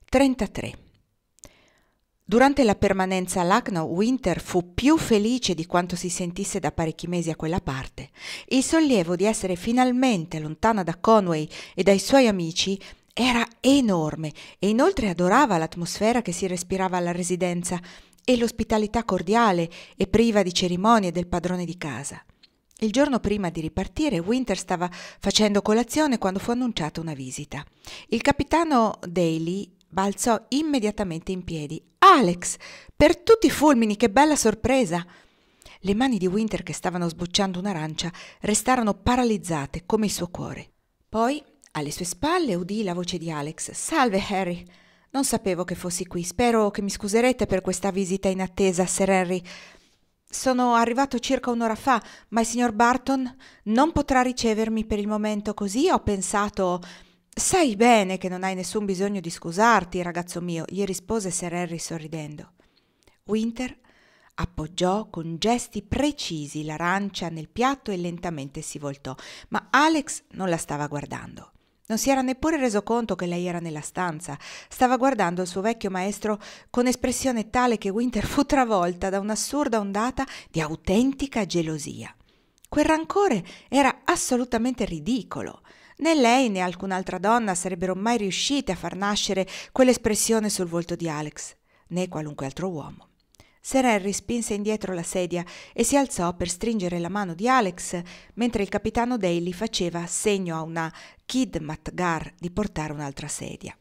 33. Durante la permanenza a Lucknow, Winter fu più felice di quanto si sentisse da parecchi mesi a quella parte. Il sollievo di essere finalmente lontana da Conway e dai suoi amici era enorme e inoltre adorava l'atmosfera che si respirava alla residenza e l'ospitalità cordiale e priva di cerimonie del padrone di casa. Il giorno prima di ripartire, Winter stava facendo colazione quando fu annunciata una visita. Il capitano Daly balzò immediatamente in piedi. «Alex! Per tutti i fulmini, che bella sorpresa!» Le mani di Winter, che stavano sbucciando un'arancia, restarono paralizzate come il suo cuore. Poi, alle sue spalle, udì la voce di Alex. «Salve, Harry! Non sapevo che fossi qui. Spero che mi scuserete per questa visita inattesa, Sir Henry. Sono arrivato circa un'ora fa, ma il signor Barton non potrà ricevermi per il momento, così ho pensato...» «Sai bene che non hai nessun bisogno di scusarti, ragazzo mio», gli rispose Sir Henry sorridendo. Winter appoggiò con gesti precisi l'arancia nel piatto e lentamente si voltò, ma Alex non la stava guardando. Non si era neppure reso conto che lei era nella stanza. Stava guardando il suo vecchio maestro con espressione tale che Winter fu travolta da un'assurda ondata di autentica gelosia. Quel rancore era assolutamente ridicolo. Né lei né alcun'altra donna sarebbero mai riuscite a far nascere quell'espressione sul volto di Alex, né qualunque altro uomo. Sir Henry spinse indietro la sedia e si alzò per stringere la mano di Alex, mentre il capitano Daly faceva segno a una Khidmatgar di portare un'altra sedia.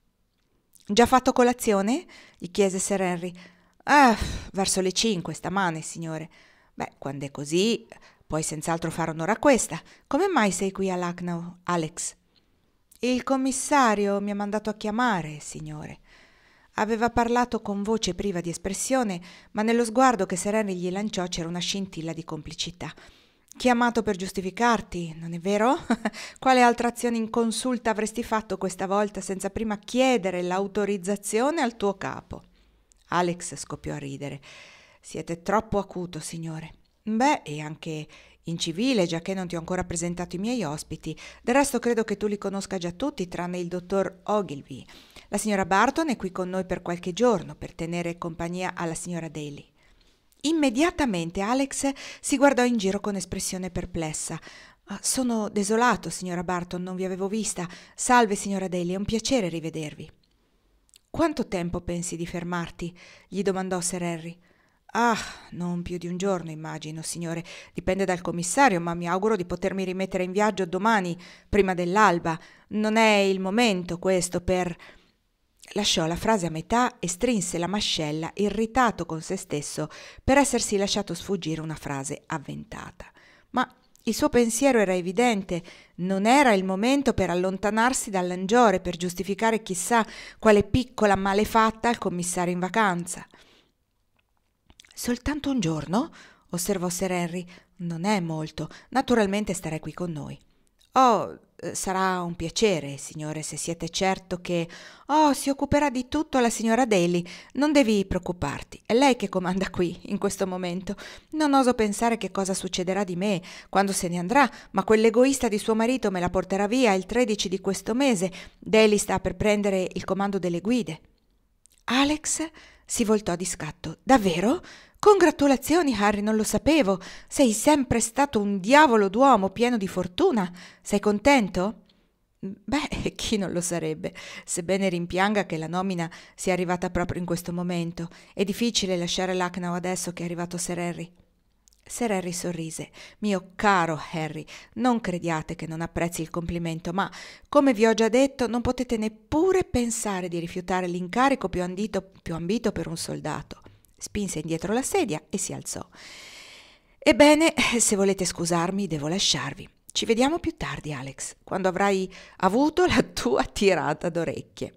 «Già fatto colazione?» gli chiese Sir Henry. Verso le 5 stamane, signore». «Beh, quando è così, puoi senz'altro fare un'ora questa. Come mai sei qui a Lucknow, Alex?» «Il commissario mi ha mandato a chiamare, signore». Aveva parlato con voce priva di espressione, ma nello sguardo che Sir Henry gli lanciò c'era una scintilla di complicità. «Chiamato per giustificarti, non è vero? Quale altra azione inconsulta avresti fatto questa volta senza prima chiedere l'autorizzazione al tuo capo?» Alex scoppiò a ridere. «Siete troppo acuto, signore». «Beh, e anche incivile, giacché non ti ho ancora presentato i miei ospiti. Del resto credo che tu li conosca già tutti, tranne il dottor Ogilvy. La signora Barton è qui con noi per qualche giorno, per tenere compagnia alla signora Daly». Immediatamente Alex si guardò in giro con espressione perplessa. «Sono desolato, signora Barton, non vi avevo vista. Salve, signora Daly, è un piacere rivedervi». «Quanto tempo pensi di fermarti?» gli domandò Sir Henry. Non più di un giorno, immagino, signore. Dipende dal commissario, ma mi auguro di potermi rimettere in viaggio domani, prima dell'alba. Non è il momento questo per...» Lasciò la frase a metà e strinse la mascella, irritato con se stesso per essersi lasciato sfuggire una frase avventata. Ma il suo pensiero era evidente: non era il momento per allontanarsi dall'Angiore, per giustificare chissà quale piccola malefatta al commissario in vacanza. «Soltanto un giorno?» osservò Sir Henry. «Non è molto. Naturalmente starei qui con noi». Sarà un piacere, signore, se siete certo che...» si occuperà di tutto la signora Daly. Non devi preoccuparti. È lei che comanda qui, in questo momento. Non oso pensare che cosa succederà di me quando se ne andrà, ma quell'egoista di suo marito me la porterà via il 13 di questo mese. Daly sta per prendere il comando delle guide». Alex si voltò di scatto. «Davvero? Congratulazioni, Harry, non lo sapevo. Sei sempre stato un diavolo d'uomo pieno di fortuna. Sei contento?» «Beh, chi non lo sarebbe, sebbene rimpianga che la nomina sia arrivata proprio in questo momento. È difficile lasciare Lucknow adesso che è arrivato Sir Henry». Sir Henry sorrise. «Mio caro Harry, non crediate che non apprezzi il complimento, ma, come vi ho già detto, non potete neppure pensare di rifiutare l'incarico più ambito per un soldato». Spinse indietro la sedia e si alzò. «Ebbene, se volete scusarmi, devo lasciarvi. Ci vediamo più tardi, Alex, quando avrai avuto la tua tirata d'orecchie».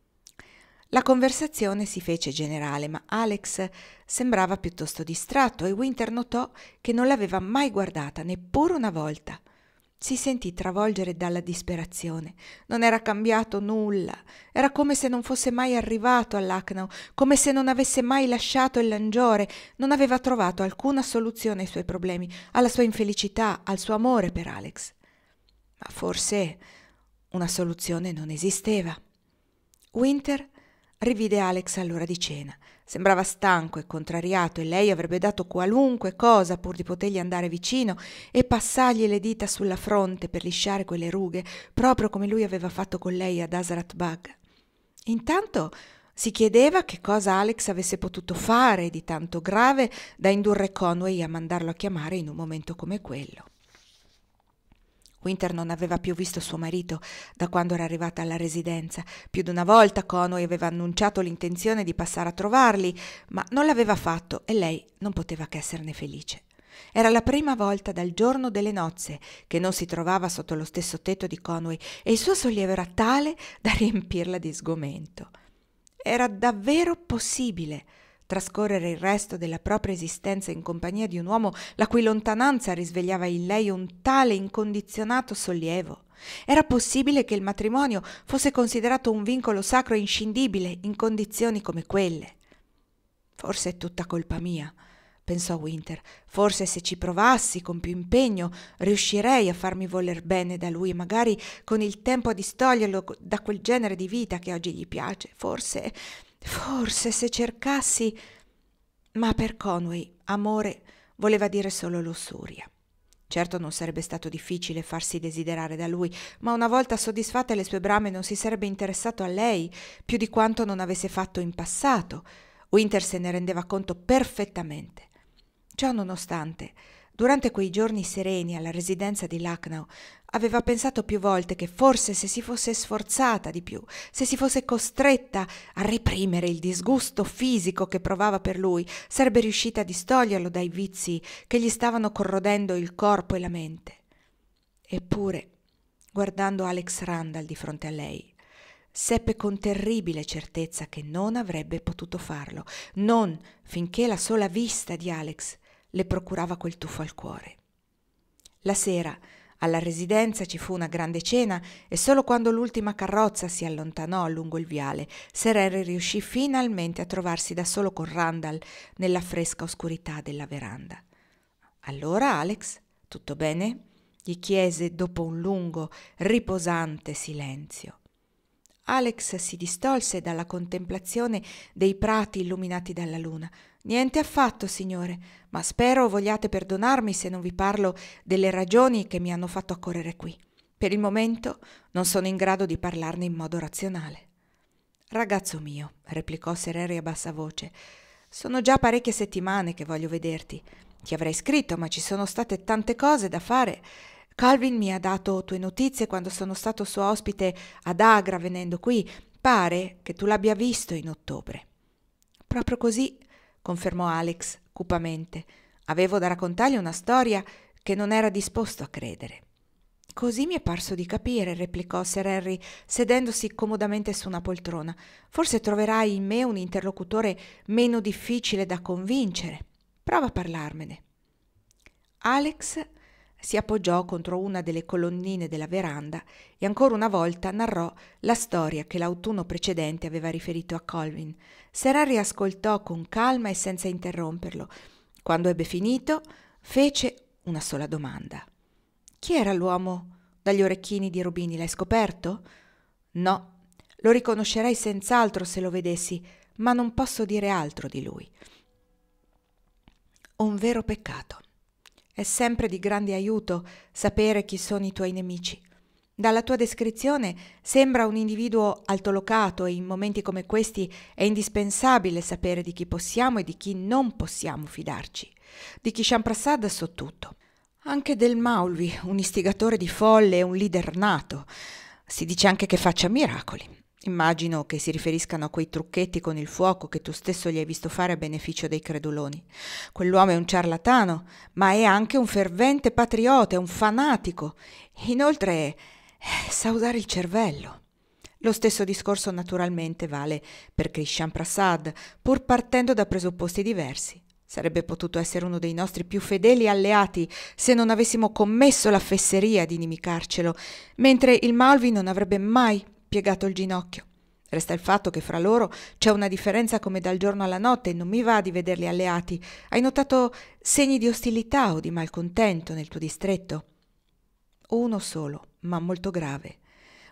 La conversazione si fece generale, ma Alex sembrava piuttosto distratto e Winter notò che non l'aveva mai guardata neppure una volta. Si sentì travolgere dalla disperazione. Non era cambiato nulla. Era come se non fosse mai arrivato a Lucknow, come se non avesse mai lasciato il Langiore, non aveva trovato alcuna soluzione ai suoi problemi, alla sua infelicità, al suo amore per Alex. Ma forse una soluzione non esisteva. Winter Rivide Alex all'ora di cena. Sembrava stanco e contrariato e lei avrebbe dato qualunque cosa pur di potergli andare vicino e passargli le dita sulla fronte per lisciare quelle rughe, proprio come lui aveva fatto con lei ad Hazrat Bag. Intanto si chiedeva che cosa Alex avesse potuto fare di tanto grave da indurre Conway a mandarlo a chiamare in un momento come quello. Winter non aveva più visto suo marito da quando era arrivata alla residenza. Più di una volta Conway aveva annunciato l'intenzione di passare a trovarli, ma non l'aveva fatto e lei non poteva che esserne felice. Era la prima volta dal giorno delle nozze che non si trovava sotto lo stesso tetto di Conway e il suo sollievo era tale da riempirla di sgomento. Era davvero possibile trascorrere il resto della propria esistenza in compagnia di un uomo la cui lontananza risvegliava in lei un tale incondizionato sollievo? Era possibile che il matrimonio fosse considerato un vincolo sacro e inscindibile in condizioni come quelle? Forse è tutta colpa mia, pensò Winter. Forse se ci provassi con più impegno riuscirei a farmi voler bene da lui, magari con il tempo a distoglierlo da quel genere di vita che oggi gli piace. Forse se cercassi... Ma per Conway amore voleva dire solo lussuria. Certo non sarebbe stato difficile farsi desiderare da lui, ma una volta soddisfatte le sue brame non si sarebbe interessato a lei più di quanto non avesse fatto in passato. Winter se ne rendeva conto perfettamente. Ciò nonostante, durante quei giorni sereni alla residenza di Lucknow, aveva pensato più volte che forse se si fosse sforzata di più, se si fosse costretta a reprimere il disgusto fisico che provava per lui, sarebbe riuscita a distoglierlo dai vizi che gli stavano corrodendo il corpo e la mente. Eppure, guardando Alex Randall di fronte a lei, seppe con terribile certezza che non avrebbe potuto farlo, non finché la sola vista di Alex le procurava quel tuffo al cuore. La sera, alla residenza, ci fu una grande cena e solo quando l'ultima carrozza si allontanò lungo il viale, Sir Henry riuscì finalmente a trovarsi da solo con Randall nella fresca oscurità della veranda. «Allora, Alex, tutto bene?» gli chiese dopo un lungo, riposante silenzio. Alex si distolse dalla contemplazione dei prati illuminati dalla luna. «Niente affatto, signore, ma spero vogliate perdonarmi se non vi parlo delle ragioni che mi hanno fatto accorrere qui. Per il momento non sono in grado di parlarne in modo razionale». «Ragazzo mio», replicò Sir Henry a bassa voce, «sono già parecchie settimane che voglio vederti. Ti avrei scritto, ma ci sono state tante cose da fare. Calvin mi ha dato tue notizie quando sono stato suo ospite ad Agra venendo qui. Pare che tu l'abbia visto in ottobre». «Proprio così», confermò Alex cupamente. «Avevo da raccontargli una storia che non era disposto a credere». «Così mi è parso di capire», replicò Sir Henry, sedendosi comodamente su una poltrona. «Forse troverai in me un interlocutore meno difficile da convincere. Prova a parlarmene». Alex si appoggiò contro una delle colonnine della veranda e ancora una volta narrò la storia che l'autunno precedente aveva riferito a Colvin. Sir Henry ascoltò con calma e senza interromperlo. Quando ebbe finito, fece una sola domanda. «Chi era l'uomo dagli orecchini di rubini? L'hai scoperto?» «No, lo riconoscerei senz'altro se lo vedessi, ma non posso dire altro di lui». «Un vero peccato. È sempre di grande aiuto sapere chi sono i tuoi nemici. Dalla tua descrizione sembra un individuo altolocato e in momenti come questi è indispensabile sapere di chi possiamo e di chi non possiamo fidarci. Di Kishan Prasad so tutto. Anche del Maulvi, un istigatore di folle e un leader nato. Si dice anche che faccia miracoli. Immagino che si riferiscano a quei trucchetti con il fuoco che tu stesso gli hai visto fare a beneficio dei creduloni. Quell'uomo è un ciarlatano, ma è anche un fervente patriota, è un fanatico. Inoltre sa usare il cervello. Lo stesso discorso naturalmente vale per Kishan Prasad, pur partendo da presupposti diversi. Sarebbe potuto essere uno dei nostri più fedeli alleati se non avessimo commesso la fesseria di inimicarcelo, mentre il Maulvi non avrebbe mai piegato il ginocchio. Resta il fatto che fra loro c'è una differenza come dal giorno alla notte e non mi va di vederli alleati. Hai notato segni di ostilità o di malcontento nel tuo distretto?» «Uno solo, ma molto grave.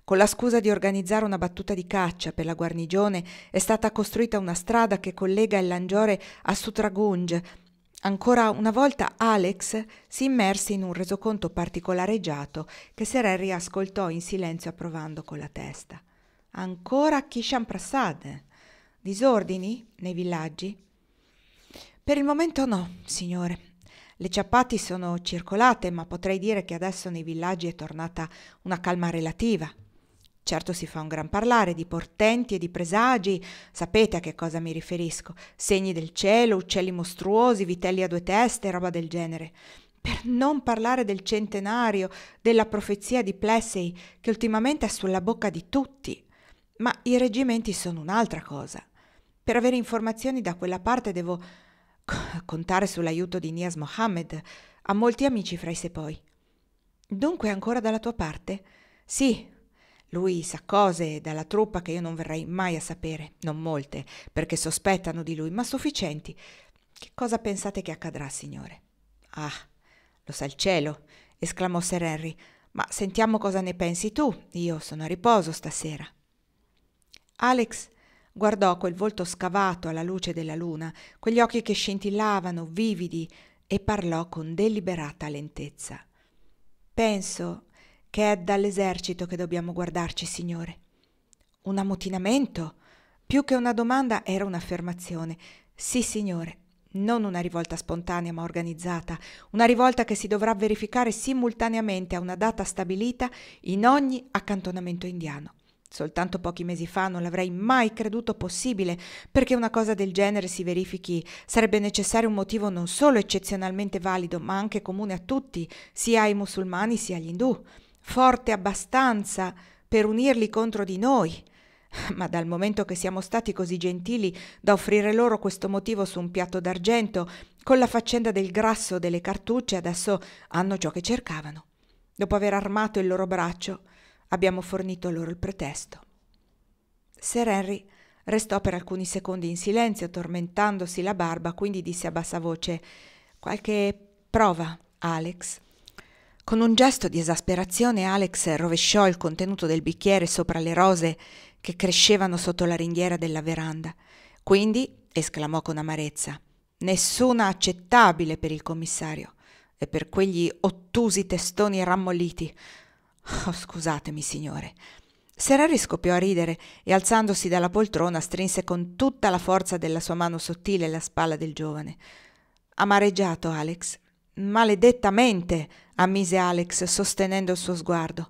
Con la scusa di organizzare una battuta di caccia per la guarnigione è stata costruita una strada che collega il Langiore a Sutragunj. Ancora una volta Alex si immerse in un resoconto particolareggiato che Sir Harry ascoltò in silenzio approvando con la testa. Ancora Kishan Prasad? Disordini nei villaggi? Per il momento no, signore. Le Ciappati sono circolate, ma potrei dire che adesso nei villaggi è tornata una calma relativa. Certo si fa un gran parlare di portenti e di presagi, sapete a che cosa mi riferisco, segni del cielo, uccelli mostruosi, vitelli a due teste, roba del genere. Per non parlare del centenario, della profezia di Plessey, che ultimamente è sulla bocca di tutti. Ma i reggimenti sono un'altra cosa. Per avere informazioni da quella parte devo contare sull'aiuto di Nias Mohammed, ha molti amici fra i sepoi. Dunque ancora dalla tua parte? Sì. Lui sa cose dalla truppa che io non verrei mai a sapere, non molte, perché sospettano di lui, ma sufficienti. Che cosa pensate che accadrà, signore? Ah, lo sa il cielo, esclamò Sir Henry, ma sentiamo cosa ne pensi tu, io sono a riposo stasera. Alex guardò quel volto scavato alla luce della luna, quegli occhi che scintillavano, vividi, e parlò con deliberata lentezza. Penso che è dall'esercito che dobbiamo guardarci, signore. Un ammutinamento? Più che una domanda era un'affermazione. Sì, signore, non una rivolta spontanea ma organizzata, una rivolta che si dovrà verificare simultaneamente a una data stabilita in ogni accantonamento indiano. Soltanto pochi mesi fa non l'avrei mai creduto possibile, perché una cosa del genere si verifichi sarebbe necessario un motivo non solo eccezionalmente valido, ma anche comune a tutti, sia ai musulmani sia agli indù, forte abbastanza per unirli contro di noi. Ma dal momento che siamo stati così gentili da offrire loro questo motivo su un piatto d'argento, con la faccenda del grasso delle cartucce, adesso hanno ciò che cercavano. Dopo aver armato il loro braccio, abbiamo fornito loro il pretesto. Sir Henry restò per alcuni secondi in silenzio, tormentandosi la barba, quindi disse a bassa voce: «Qualche prova, Alex?» Con un gesto di esasperazione Alex rovesciò il contenuto del bicchiere sopra le rose che crescevano sotto la ringhiera della veranda. «Quindi», esclamò con amarezza, «nessuna accettabile per il commissario e per quegli ottusi testoni rammolliti. Oh, scusatemi, signore». Sir Harry scoppiò a ridere e, alzandosi dalla poltrona, strinse con tutta la forza della sua mano sottile la spalla del giovane. «Amareggiato, Alex?» «Maledettamente», ammise Alex, sostenendo il suo sguardo.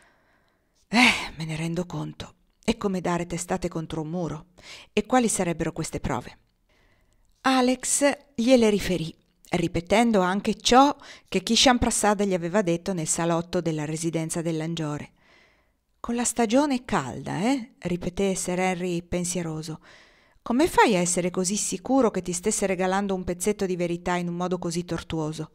Me ne rendo conto. È come dare testate contro un muro. E quali sarebbero queste prove?» Alex gliele riferì, ripetendo anche ciò che Kishan Prasad gli aveva detto nel salotto della residenza del Langiore. «Con la stagione calda, ripeté Sir Henry pensieroso. «Come fai a essere così sicuro che ti stesse regalando un pezzetto di verità in un modo così tortuoso?»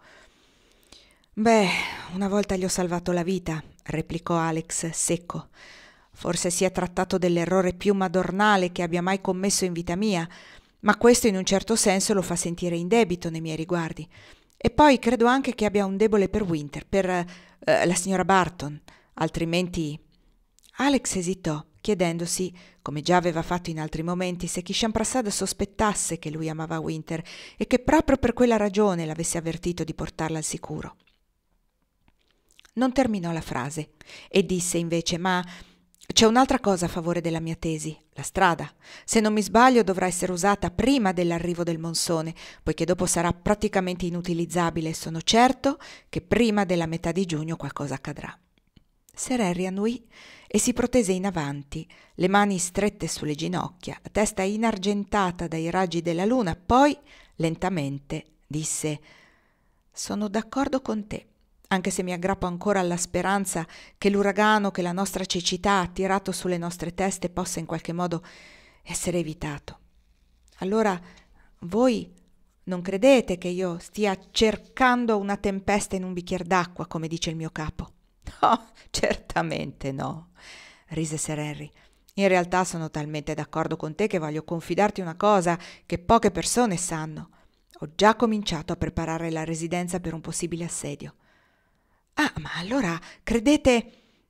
«Beh, una volta gli ho salvato la vita», replicò Alex secco. «Forse si è trattato dell'errore più madornale che abbia mai commesso in vita mia, ma questo in un certo senso lo fa sentire in debito nei miei riguardi. E poi credo anche che abbia un debole per Winter, per la signora Barton, altrimenti...» Alex esitò, chiedendosi, come già aveva fatto in altri momenti, se Kishan Prasad sospettasse che lui amava Winter e che proprio per quella ragione l'avesse avvertito di portarla al sicuro. Non terminò la frase e disse invece: «Ma c'è un'altra cosa a favore della mia tesi, la strada. Se non mi sbaglio dovrà essere usata prima dell'arrivo del monsone, poiché dopo sarà praticamente inutilizzabile e sono certo che prima della metà di giugno qualcosa accadrà». Sir Harry annui e si protese in avanti, le mani strette sulle ginocchia, la testa inargentata dai raggi della luna, poi lentamente disse: «Sono d'accordo con te, anche se mi aggrappo ancora alla speranza che l'uragano che la nostra cecità ha tirato sulle nostre teste possa in qualche modo essere evitato. Allora voi non credete che io stia cercando una tempesta in un bicchiere d'acqua, come dice il mio capo?» «Oh, certamente no», rise Sir Henry. «In realtà sono talmente d'accordo con te che voglio confidarti una cosa che poche persone sanno. Ho già cominciato a preparare la residenza per un possibile assedio». «Ah, ma allora credete...»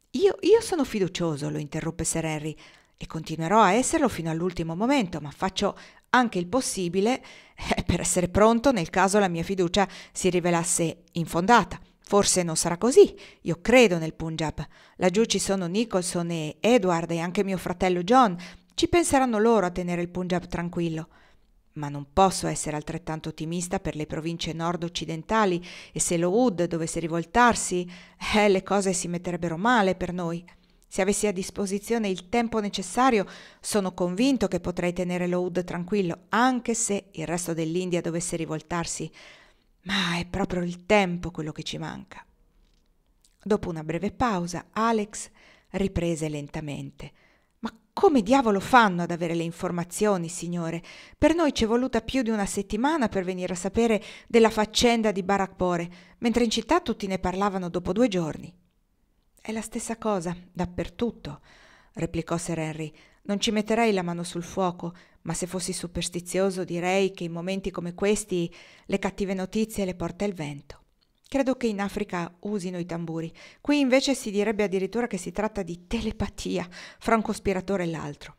Io sono fiducioso, lo interruppe Sir Henry, e continuerò a esserlo fino all'ultimo momento, ma faccio anche il possibile per essere pronto nel caso la mia fiducia si rivelasse infondata. Forse non sarà così. Io credo nel Punjab. Laggiù ci sono Nicholson e Edward e anche mio fratello John. Ci penseranno loro a tenere il Punjab tranquillo. Ma non posso essere altrettanto ottimista per le province nord-occidentali e se lo Oud dovesse rivoltarsi, le cose si metterebbero male per noi. Se avessi a disposizione il tempo necessario, sono convinto che potrei tenere lo Oud tranquillo, anche se il resto dell'India dovesse rivoltarsi. Ma è proprio il tempo quello che ci manca. Dopo una breve pausa, Alex riprese lentamente. Ma come diavolo fanno ad avere le informazioni, signore? Per noi ci è voluta più di una settimana per venire a sapere della faccenda di Barakpore, mentre in città tutti ne parlavano dopo 2 giorni. È la stessa cosa, dappertutto, replicò Sir Henry. Non ci metterei la mano sul fuoco, ma se fossi superstizioso direi che in momenti come questi le cattive notizie le porta il vento. Credo che in Africa usino i tamburi. Qui invece si direbbe addirittura che si tratta di telepatia fra un cospiratore e l'altro.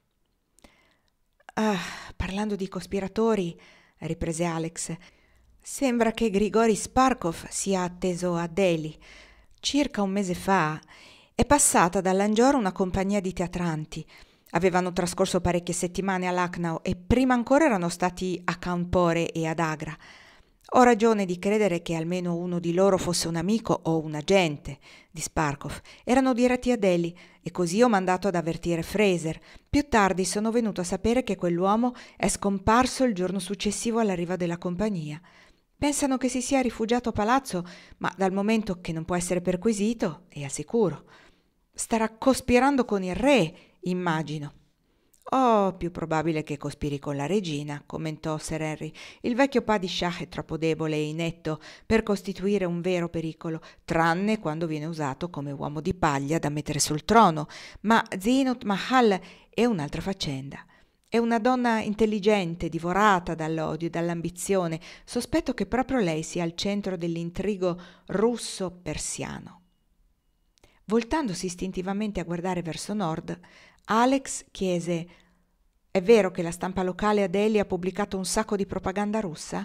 Ah, parlando di cospiratori, riprese Alex, sembra che Grigori Sparkov sia atteso a Delhi. Circa un mese fa è passata da Langior una compagnia di teatranti. Avevano trascorso parecchie settimane a Lucknow e prima ancora erano stati a Kanpore e ad Agra. Ho ragione di credere che almeno uno di loro fosse un amico o un agente di Sparkov. Erano diretti a Delhi e così ho mandato ad avvertire Fraser. Più tardi sono venuto a sapere che quell'uomo è scomparso il giorno successivo all'arrivo della compagnia. Pensano che si sia rifugiato a palazzo, ma dal momento che non può essere perquisito, è al sicuro. Starà cospirando con il re, immagino. Oh, più probabile che cospiri con la regina, commentò Sir Henry. Il vecchio Padishah è troppo debole e inetto per costituire un vero pericolo, tranne quando viene usato come uomo di paglia da mettere sul trono. Ma Zeenat Mahal è un'altra faccenda. È una donna intelligente, divorata dall'odio e dall'ambizione. Sospetto che proprio lei sia al centro dell'intrigo russo-persiano. Voltandosi istintivamente a guardare verso nord, Alex chiese: «È vero che la stampa locale a Delhi ha pubblicato un sacco di propaganda russa?»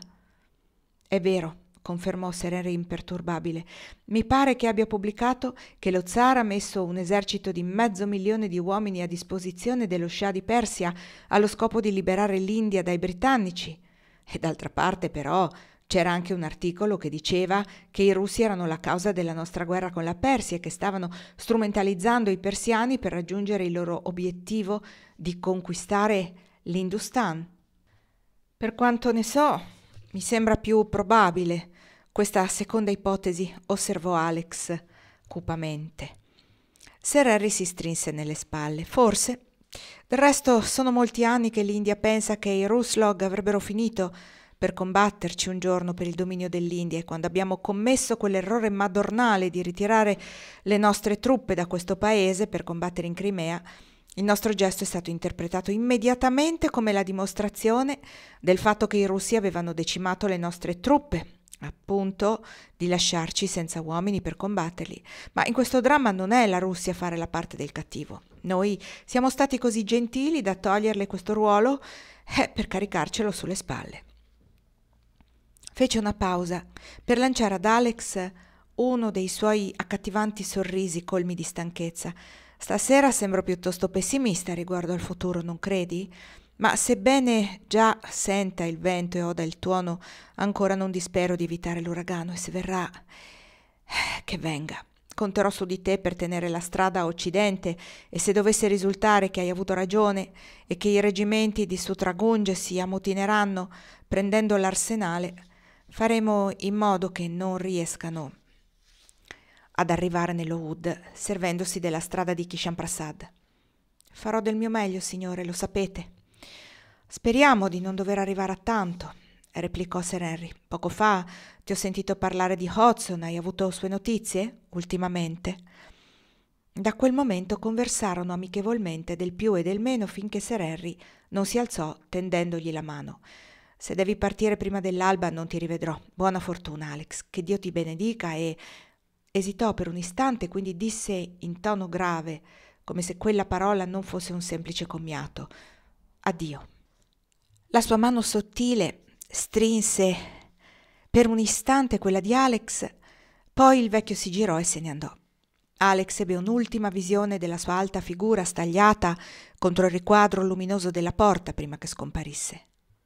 «È vero», confermò Sir Henry imperturbabile. «Mi pare che abbia pubblicato che lo zar ha messo un esercito di 500.000 di uomini a disposizione dello scià di Persia allo scopo di liberare l'India dai britannici. E d'altra parte, però, c'era anche un articolo che diceva che i russi erano la causa della nostra guerra con la Persia e che stavano strumentalizzando i persiani per raggiungere il loro obiettivo di conquistare l'Industan. Per quanto ne so, mi sembra più probabile questa seconda ipotesi», osservò Alex cupamente. Sir Harry si strinse nelle spalle. «Forse. Del resto sono molti anni che l'India pensa che i Ruslog avrebbero finito per combatterci un giorno per il dominio dell'India, e quando abbiamo commesso quell'errore madornale di ritirare le nostre truppe da questo paese per combattere in Crimea, il nostro gesto è stato interpretato immediatamente come la dimostrazione del fatto che i russi avevano decimato le nostre truppe, appunto di lasciarci senza uomini per combatterli. Ma in questo dramma non è la Russia a fare la parte del cattivo. Noi siamo stati così gentili da toglierle questo ruolo per caricarcelo sulle spalle». Fece una pausa per lanciare ad Alex uno dei suoi accattivanti sorrisi colmi di stanchezza. «Stasera sembro piuttosto pessimista riguardo al futuro, non credi? Ma sebbene già senta il vento e oda il tuono, ancora non dispero di evitare l'uragano, e se verrà, che venga. Conterò su di te per tenere la strada a occidente, e se dovesse risultare che hai avuto ragione e che i reggimenti di Sutragunge si ammotineranno prendendo l'arsenale, faremo in modo che non riescano ad arrivare nello Oud servendosi della strada di Kishan Prasad. Farò del mio meglio, signore, lo sapete». «Speriamo di non dover arrivare a tanto», replicò Sir Henry. «Poco fa ti ho sentito parlare di Hodgson. Hai avuto sue notizie ultimamente?» Da quel momento conversarono amichevolmente del più e del meno finché Sir Henry non si alzò tendendogli la mano. «Se devi partire prima dell'alba non ti rivedrò. Buona fortuna, Alex. Che Dio ti benedica e Esitò per un istante, quindi disse in tono grave, come se quella parola non fosse un semplice commiato: addio. La sua mano sottile strinse per un istante quella di Alex, poi il vecchio si girò e se ne andò. Alex ebbe un'ultima visione della sua alta figura stagliata contro il riquadro luminoso della porta prima che scomparisse.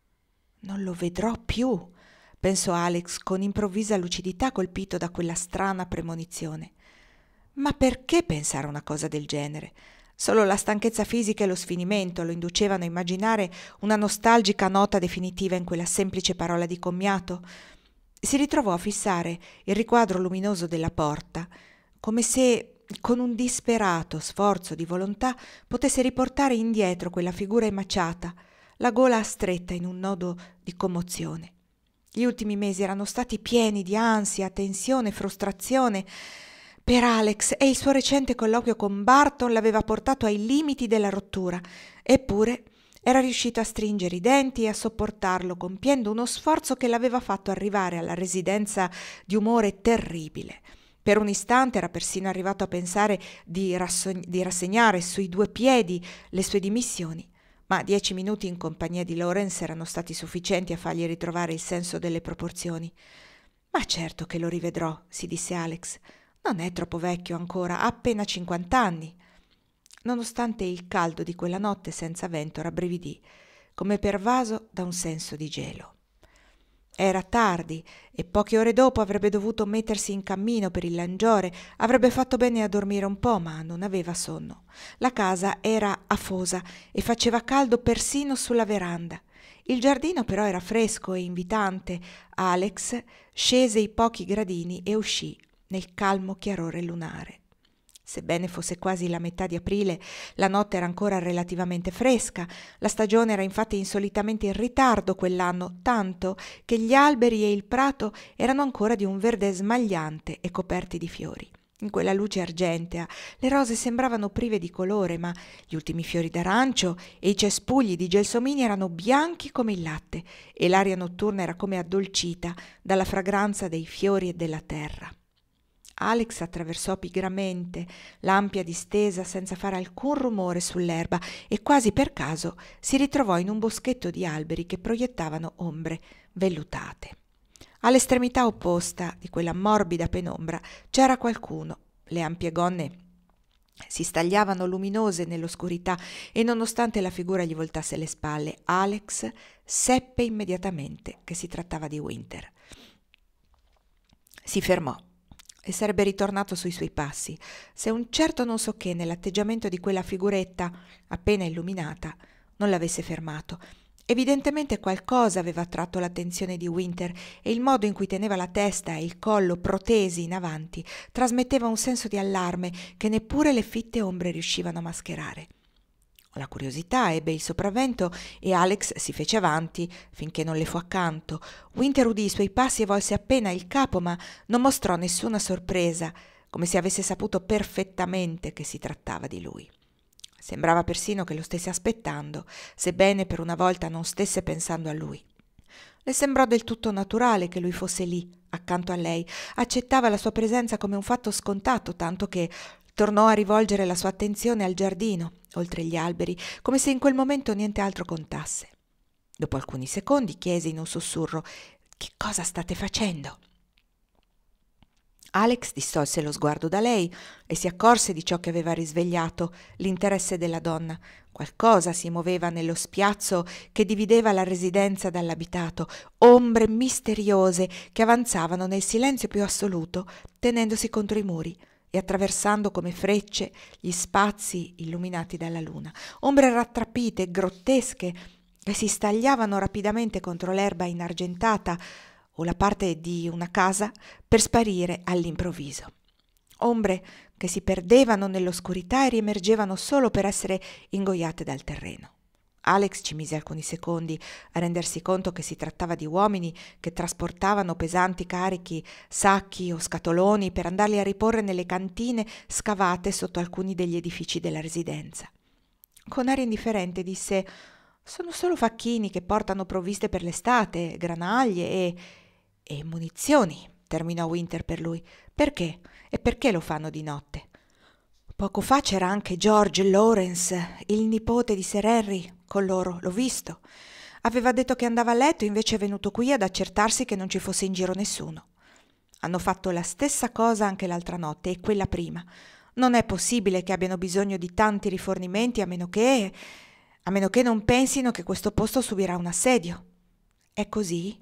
Non lo vedrò più, pensò Alex con improvvisa lucidità, colpito da quella strana premonizione. Ma perché pensare una cosa del genere? Solo la stanchezza fisica e lo sfinimento lo inducevano a immaginare una nostalgica nota definitiva in quella semplice parola di commiato. Si ritrovò a fissare il riquadro luminoso della porta, come se con un disperato sforzo di volontà potesse riportare indietro quella figura emaciata, la gola stretta in un nodo di commozione. Gli ultimi mesi erano stati pieni di ansia, tensione, frustrazione per Alex, e il suo recente colloquio con Barton l'aveva portato ai limiti della rottura, eppure era riuscito a stringere i denti e a sopportarlo, compiendo uno sforzo che l'aveva fatto arrivare alla residenza di umore terribile. Per un istante era persino arrivato a pensare di rassegnare sui 2 piedi le sue dimissioni, ma 10 minuti in compagnia di Lawrence erano stati sufficienti a fargli ritrovare il senso delle proporzioni. «Ma certo che lo rivedrò», si disse Alex. «Non è troppo vecchio ancora, ha appena 50 anni». Nonostante il caldo di quella notte senza vento, rabbrividì, come pervaso da un senso di gelo. Era tardi e poche ore dopo avrebbe dovuto mettersi in cammino per il Langiore. Avrebbe fatto bene a dormire un po', ma non aveva sonno. La casa era afosa e faceva caldo persino sulla veranda. Il giardino però era fresco e invitante. Alex scese i pochi gradini e uscì nel calmo chiarore lunare. Sebbene fosse quasi la metà di aprile, la notte era ancora relativamente fresca. La stagione era infatti insolitamente in ritardo quell'anno, tanto che gli alberi e il prato erano ancora di un verde smagliante e coperti di fiori. In quella luce argentea le rose sembravano prive di colore, ma gli ultimi fiori d'arancio e i cespugli di gelsomini erano bianchi come il latte, e l'aria notturna era come addolcita dalla fragranza dei fiori e della terra. Alex attraversò pigramente l'ampia distesa senza fare alcun rumore sull'erba e quasi per caso si ritrovò in un boschetto di alberi che proiettavano ombre vellutate. All'estremità opposta di quella morbida penombra c'era qualcuno. Le ampie gonne si stagliavano luminose nell'oscurità e nonostante la figura gli voltasse le spalle, Alex seppe immediatamente che si trattava di Winter. Si fermò e sarebbe ritornato sui suoi passi se un certo non so che nell'atteggiamento di quella figuretta appena illuminata non l'avesse fermato. Evidentemente qualcosa aveva attratto l'attenzione di Winter e il modo in cui teneva la testa e il collo protesi in avanti trasmetteva un senso di allarme che neppure le fitte ombre riuscivano a mascherare. La curiosità ebbe il sopravvento e Alex si fece avanti finché non le fu accanto. Winter udì i suoi passi e volse appena il capo, ma non mostrò nessuna sorpresa, come se avesse saputo perfettamente che si trattava di lui. Sembrava persino che lo stesse aspettando, sebbene per una volta non stesse pensando a lui. Le sembrò del tutto naturale che lui fosse lì, accanto a lei. Accettava la sua presenza come un fatto scontato, tanto che tornò a rivolgere la sua attenzione al giardino, oltre gli alberi, come se in quel momento niente altro contasse. Dopo alcuni secondi chiese in un sussurro: «Che cosa state facendo?» Alex distolse lo sguardo da lei e si accorse di ciò che aveva risvegliato l'interesse della donna. Qualcosa si muoveva nello spiazzo che divideva la residenza dall'abitato, ombre misteriose che avanzavano nel silenzio più assoluto, tenendosi contro i muri e attraversando come frecce gli spazi illuminati dalla luna, ombre rattrappite e grottesche che si stagliavano rapidamente contro l'erba inargentata o la parte di una casa per sparire all'improvviso. Ombre che si perdevano nell'oscurità e riemergevano solo per essere ingoiate dal terreno. Alex ci mise alcuni secondi a rendersi conto che si trattava di uomini che trasportavano pesanti carichi, sacchi o scatoloni per andarli a riporre nelle cantine scavate sotto alcuni degli edifici della residenza. Con aria indifferente disse: «Sono solo facchini che portano provviste per l'estate, granaglie e munizioni», terminò Winter per lui. «Perché? E perché lo fanno di notte? Poco fa c'era anche George Lawrence, il nipote di Sir Henry, con loro, l'ho visto. Aveva detto che andava a letto, invece è venuto qui ad accertarsi che non ci fosse in giro nessuno. Hanno fatto la stessa cosa anche l'altra notte e quella prima. Non è possibile che abbiano bisogno di tanti rifornimenti a meno che non pensino che questo posto subirà un assedio. È così?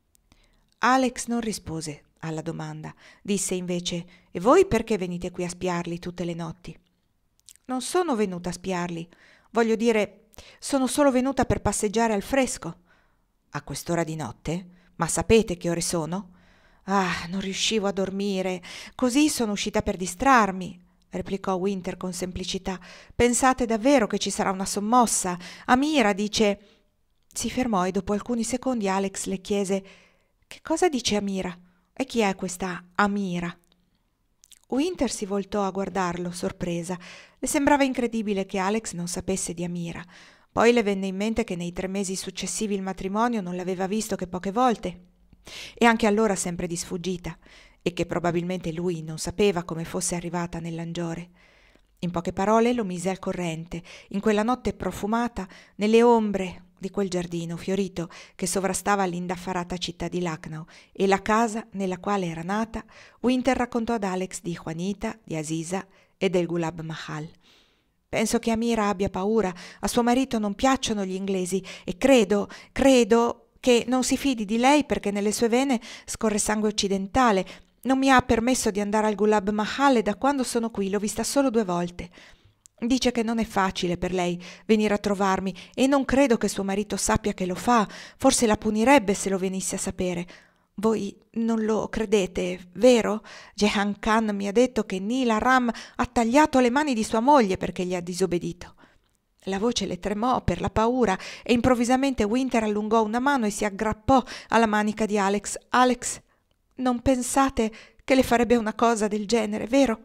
Alex non rispose alla domanda. Disse invece: «E voi perché venite qui a spiarli tutte le notti?» «Non sono venuta a spiarli. Voglio dire, sono solo venuta per passeggiare al fresco». «A quest'ora di notte? Ma sapete che ore sono?» «Ah, non riuscivo a dormire. Così sono uscita per distrarmi», replicò Winter con semplicità. «Pensate davvero che ci sarà una sommossa? Amira dice...» Si fermò e dopo alcuni secondi Alex le chiese: «Che cosa dice Amira? E chi è questa Amira?» Winter si voltò a guardarlo, sorpresa. Le sembrava incredibile che Alex non sapesse di Amira. Poi le venne in mente che nei 3 mesi successivi il matrimonio non l'aveva visto che poche volte, e anche allora sempre di sfuggita, e che probabilmente lui non sapeva come fosse arrivata nell'Angiore. In poche parole lo mise al corrente, in quella notte profumata, nelle ombre di quel giardino fiorito che sovrastava l'indaffarata città di Lucknow e la casa nella quale era nata. Winter raccontò ad Alex di Juanita, di Aziza e del Gulab Mahal. «Penso che Amira abbia paura. A suo marito non piacciono gli inglesi e credo che non si fidi di lei perché nelle sue vene scorre sangue occidentale. Non mi ha permesso di andare al Gulab Mahal e da quando sono qui l'ho vista solo 2 volte. Dice che non è facile per lei venire a trovarmi e non credo che suo marito sappia che lo fa. Forse la punirebbe se lo venisse a sapere. Voi non lo credete, vero? Jehan Khan mi ha detto che Nila Ram ha tagliato le mani di sua moglie perché gli ha disobbedito». La voce le tremò per la paura e improvvisamente Winter allungò una mano e si aggrappò alla manica di Alex. «Alex, non pensate che le farebbe una cosa del genere, vero?»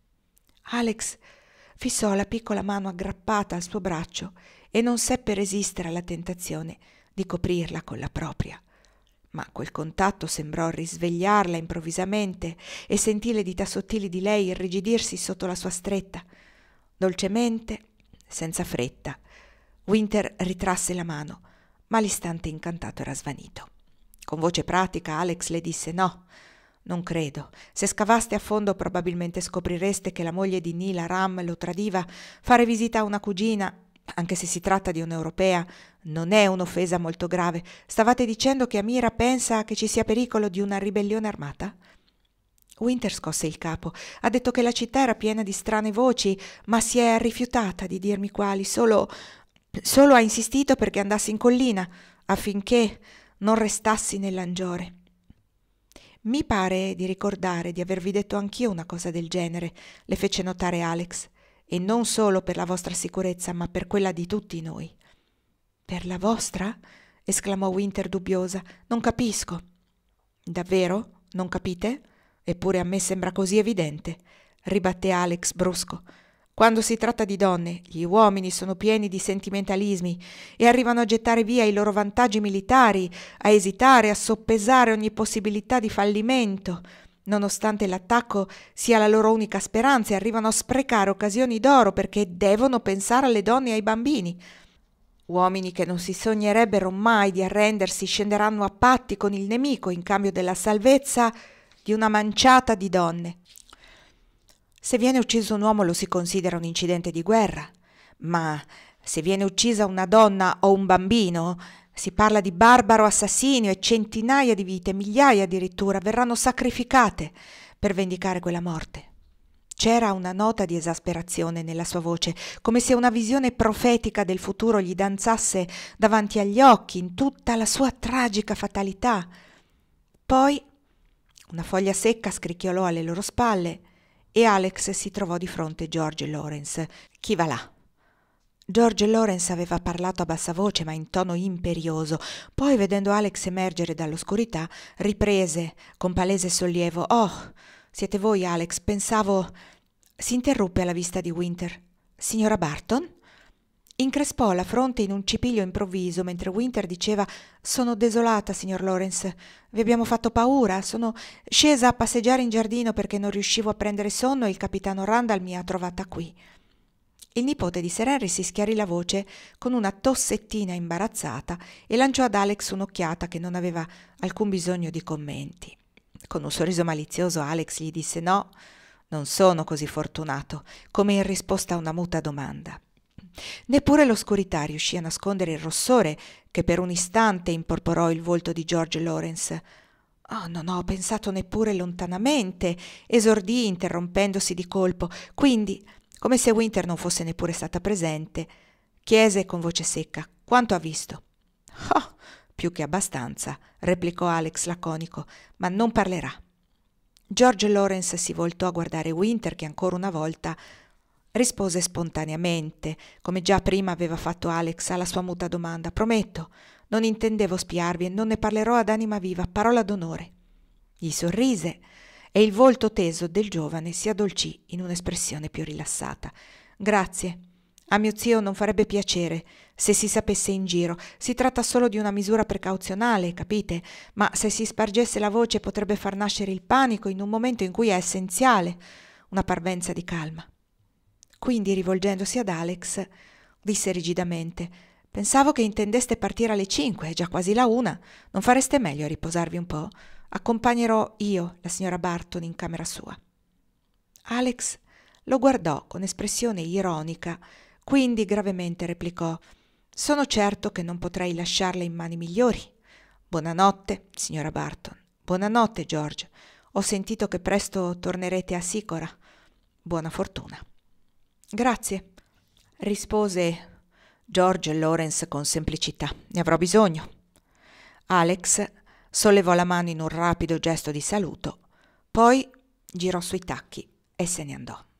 Alex fissò la piccola mano aggrappata al suo braccio e non seppe resistere alla tentazione di coprirla con la propria. Ma quel contatto sembrò risvegliarla improvvisamente e sentì le dita sottili di lei irrigidirsi sotto la sua stretta. Dolcemente, senza fretta, Winter ritrasse la mano, ma l'istante incantato era svanito. Con voce pratica Alex le disse: «No, non credo. Se scavaste a fondo probabilmente scoprireste che la moglie di Nila Ram lo tradiva. Fare visita a una cugina, anche se si tratta di un'europea, non è un'offesa molto grave. Stavate dicendo che Amira pensa che ci sia pericolo di una ribellione armata?» Winter scosse il capo. «Ha detto che la città era piena di strane voci, ma si è rifiutata di dirmi quali. Solo ha insistito perché andassi in collina, affinché non restassi nell'Angiore». «Mi pare di ricordare di avervi detto anch'io una cosa del genere», le fece notare Alex, «e non solo per la vostra sicurezza, ma per quella di tutti noi». «Per la vostra?» esclamò Winter dubbiosa. «Non capisco». «Davvero? Non capite? Eppure a me sembra così evidente», ribatté Alex brusco. «Quando si tratta di donne, gli uomini sono pieni di sentimentalismi e arrivano a gettare via i loro vantaggi militari, a esitare, a soppesare ogni possibilità di fallimento, nonostante l'attacco sia la loro unica speranza, e arrivano a sprecare occasioni d'oro perché devono pensare alle donne e ai bambini. Uomini che non si sognerebbero mai di arrendersi scenderanno a patti con il nemico in cambio della salvezza di una manciata di donne. Se viene ucciso un uomo lo si considera un incidente di guerra, ma se viene uccisa una donna o un bambino si parla di barbaro assassinio e centinaia di vite, migliaia addirittura, verranno sacrificate per vendicare quella morte». C'era una nota di esasperazione nella sua voce, come se una visione profetica del futuro gli danzasse davanti agli occhi in tutta la sua tragica fatalità. Poi una foglia secca scricchiolò alle loro spalle e Alex si trovò di fronte George Lawrence. «Chi va là?» George Lawrence aveva parlato a bassa voce ma in tono imperioso. Poi, vedendo Alex emergere dall'oscurità, riprese con palese sollievo: «Oh, siete voi, Alex? Pensavo...» Si interruppe alla vista di Winter. «Signora Barton?» Increspò la fronte in un cipiglio improvviso mentre Winter diceva: «Sono desolata, signor Lawrence. Vi abbiamo fatto paura. Sono scesa a passeggiare in giardino perché non riuscivo a prendere sonno e il capitano Randall mi ha trovata qui». Il nipote di Sir Henry si schiarì la voce con una tossettina imbarazzata e lanciò ad Alex un'occhiata che non aveva alcun bisogno di commenti. Con un sorriso malizioso Alex gli disse: «No, non sono così fortunato», come in risposta a una muta domanda. Neppure l'oscurità riuscì a nascondere il rossore che per un istante imporporò il volto di George Lawrence. «Oh, non ho pensato neppure lontanamente», esordì interrompendosi di colpo. Quindi, come se Winter non fosse neppure stata presente, chiese con voce secca: «Quanto ha visto?» «Oh, più che abbastanza», replicò Alex laconico, «ma non parlerà». George Lawrence si voltò a guardare Winter, che ancora una volta rispose spontaneamente, come già prima aveva fatto Alex alla sua muta domanda: «Prometto, non intendevo spiarvi e non ne parlerò ad anima viva, parola d'onore». Gli sorrise e il volto teso del giovane si addolcì in un'espressione più rilassata. «Grazie. A mio zio non farebbe piacere se si sapesse in giro. Si tratta solo di una misura precauzionale, capite? Ma se si spargesse la voce potrebbe far nascere il panico in un momento in cui è essenziale una parvenza di calma». Quindi, rivolgendosi ad Alex, disse rigidamente: «Pensavo che intendeste partire alle 5, è già quasi la 1. Non fareste meglio a riposarvi un po'? Accompagnerò io la signora Barton in camera sua». Alex lo guardò con espressione ironica, quindi gravemente replicò: «Sono certo che non potrei lasciarla in mani migliori. Buonanotte, signora Barton. Buonanotte, George. Ho sentito che presto tornerete a Sicora. Buona fortuna». «Grazie», rispose George Lawrence con semplicità. «Ne avrò bisogno». Alex sollevò la mano in un rapido gesto di saluto, poi girò sui tacchi e se ne andò.